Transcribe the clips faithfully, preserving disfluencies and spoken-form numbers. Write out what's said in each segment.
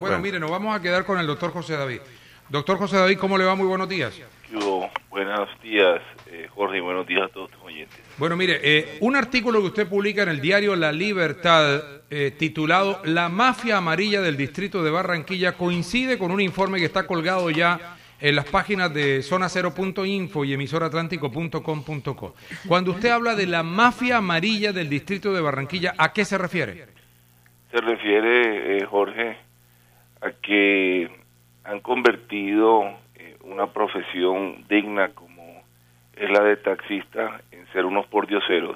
Bueno, mire, nos vamos a quedar con el doctor José David. Doctor José David, ¿cómo le va? Muy buenos días. Yo, buenos días, eh, Jorge, y buenos días a todos tus oyentes. Bueno, mire, eh, un artículo que usted publica en el diario La Libertad, eh, titulado La mafia amarilla del distrito de Barranquilla, coincide con un informe que está colgado ya en las páginas de zona cero punto info y emisor atlántico punto com punto co. Cuando usted habla de la mafia amarilla del distrito de Barranquilla, ¿a qué se refiere? Se refiere, eh, Jorge, a que han convertido eh, una profesión digna como es la de taxista en ser unos pordioseros.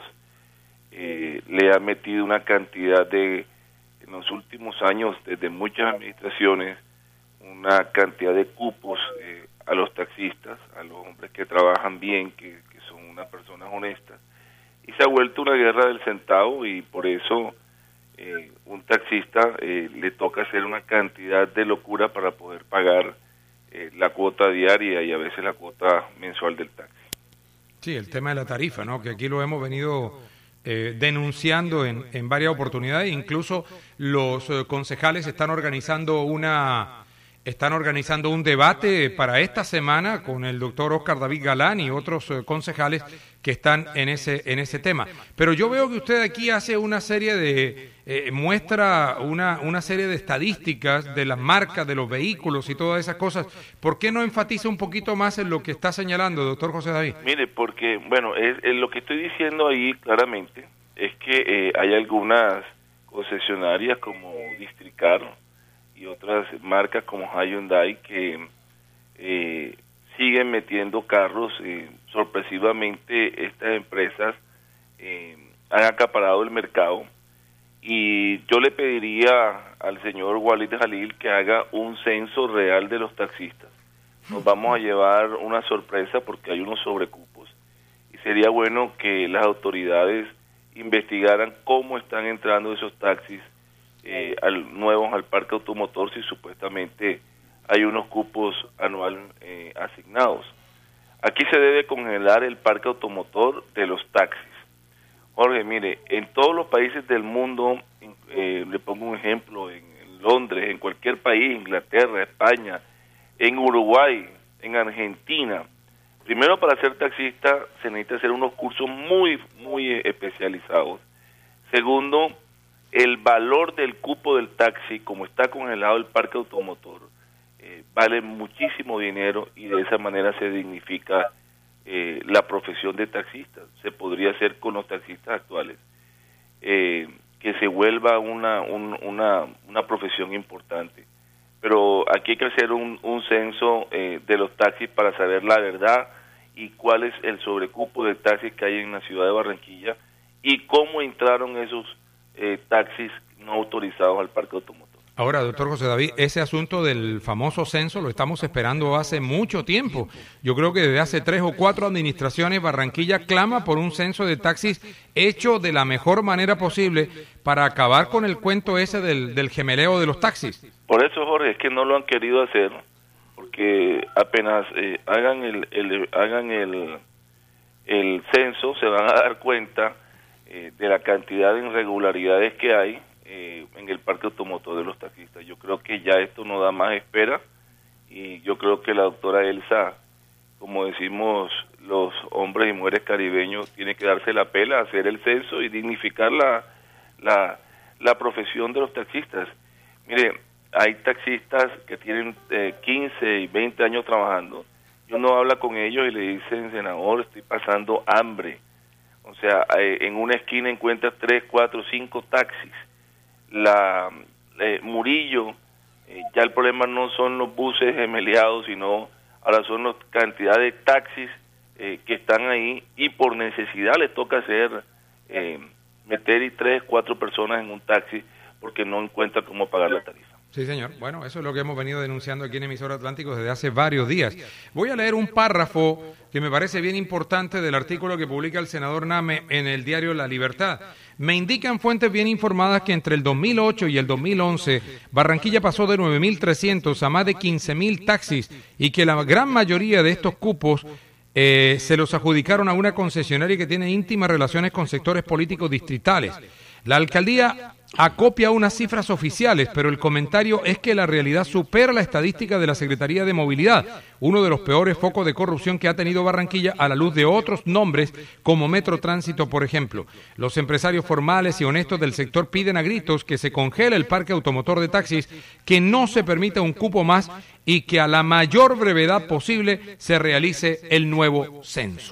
Eh, le ha metido una cantidad de, en los últimos años, desde muchas administraciones, una cantidad de cupos eh, a los taxistas, a los hombres que trabajan bien, que, que son unas personas honestas, y se ha vuelto una guerra del centavo, y por eso eh, un taxista eh, le toca hacer una cantidad de locura para poder pagar eh, la cuota diaria y a veces la cuota mensual del taxi. Sí, el tema de la tarifa, ¿no? Que aquí lo hemos venido eh, denunciando en, en varias oportunidades, incluso los eh, concejales están organizando una Están organizando un debate para esta semana con el doctor Oscar David Galán y otros eh, concejales que están en ese en ese tema. Pero yo veo que usted aquí hace una serie de, eh, muestra una, una serie de estadísticas de las marcas, de los vehículos y todas esas cosas. ¿Por qué no enfatiza un poquito más en lo que está señalando, doctor José David? Mire, porque, bueno, es, es lo que estoy diciendo ahí claramente es que eh, hay algunas concesionarias como Districar y otras marcas como Hyundai que eh, siguen metiendo carros. Eh, sorpresivamente estas empresas eh, han acaparado el mercado, y yo le pediría al señor Walid Jalil que haga un censo real de los taxistas. Nos vamos a llevar una sorpresa porque hay unos sobrecupos, y sería bueno que las autoridades investigaran cómo están entrando esos taxis Eh, al, nuevos al parque automotor, si supuestamente hay unos cupos anuales eh, asignados. Aquí se debe congelar el parque automotor de los taxis. Jorge, mire, en todos los países del mundo, eh, le pongo un ejemplo, en, en Londres, en cualquier país, Inglaterra, España, en Uruguay, en Argentina, primero para ser taxista se necesita hacer unos cursos muy, muy especializados. Segundo, el valor del cupo del taxi, como está congelado el parque automotor, eh, vale muchísimo dinero, y de esa manera se dignifica eh, la profesión de taxista. Se podría hacer con los taxistas actuales, eh, que se vuelva una, un, una, una profesión importante. Pero aquí hay que hacer un, un censo eh, de los taxis para saber la verdad y cuál es el sobrecupo de taxis que hay en la ciudad de Barranquilla y cómo entraron esos Eh, taxis no autorizados al parque automotor. Ahora, doctor José David, ese asunto del famoso censo lo estamos esperando hace mucho tiempo. Yo creo que desde hace tres o cuatro administraciones Barranquilla clama por un censo de taxis hecho de la mejor manera posible para acabar con el cuento ese del, del gemeleo de los taxis. Por eso, Jorge, es que no lo han querido hacer, porque apenas eh, hagan el, el hagan el el censo se van a dar cuenta Eh, de la cantidad de irregularidades que hay eh, en el parque automotor de los taxistas. Yo creo que ya esto no da más espera, y yo creo que la doctora Elsa, como decimos los hombres y mujeres caribeños, tiene que darse la pela, hacer el censo y dignificar la, la, la profesión de los taxistas. Mire, hay taxistas que tienen eh, quince y veinte años trabajando. Yo no habla con ellos y le dicen: senador, estoy pasando hambre. O sea, eh, en una esquina encuentras tres, cuatro, cinco taxis. La eh, Murillo, eh, ya el problema no son los buses gemeleados, sino ahora son la cantidad de taxis eh, que están ahí, y por necesidad les toca hacer, eh, meter y tres, cuatro personas en un taxi porque no encuentran cómo pagar la tarifa. Sí, señor. Bueno, eso es lo que hemos venido denunciando aquí en Emisor Atlántico desde hace varios días. Voy a leer un párrafo que me parece bien importante del artículo que publica el senador Name en el diario La Libertad. Me indican fuentes bien informadas que entre el dos mil ocho y el dos mil once, Barranquilla pasó de nueve mil trescientos a más de quince mil taxis, y que la gran mayoría de estos cupos eh, se los adjudicaron a una concesionaria que tiene íntimas relaciones con sectores políticos distritales. La alcaldía acopia unas cifras oficiales, pero el comentario es que la realidad supera la estadística de la Secretaría de Movilidad, uno de los peores focos de corrupción que ha tenido Barranquilla a la luz de otros nombres como Metro Tránsito, por ejemplo. Los empresarios formales y honestos del sector piden a gritos que se congele el parque automotor de taxis, que no se permita un cupo más y que a la mayor brevedad posible se realice el nuevo censo.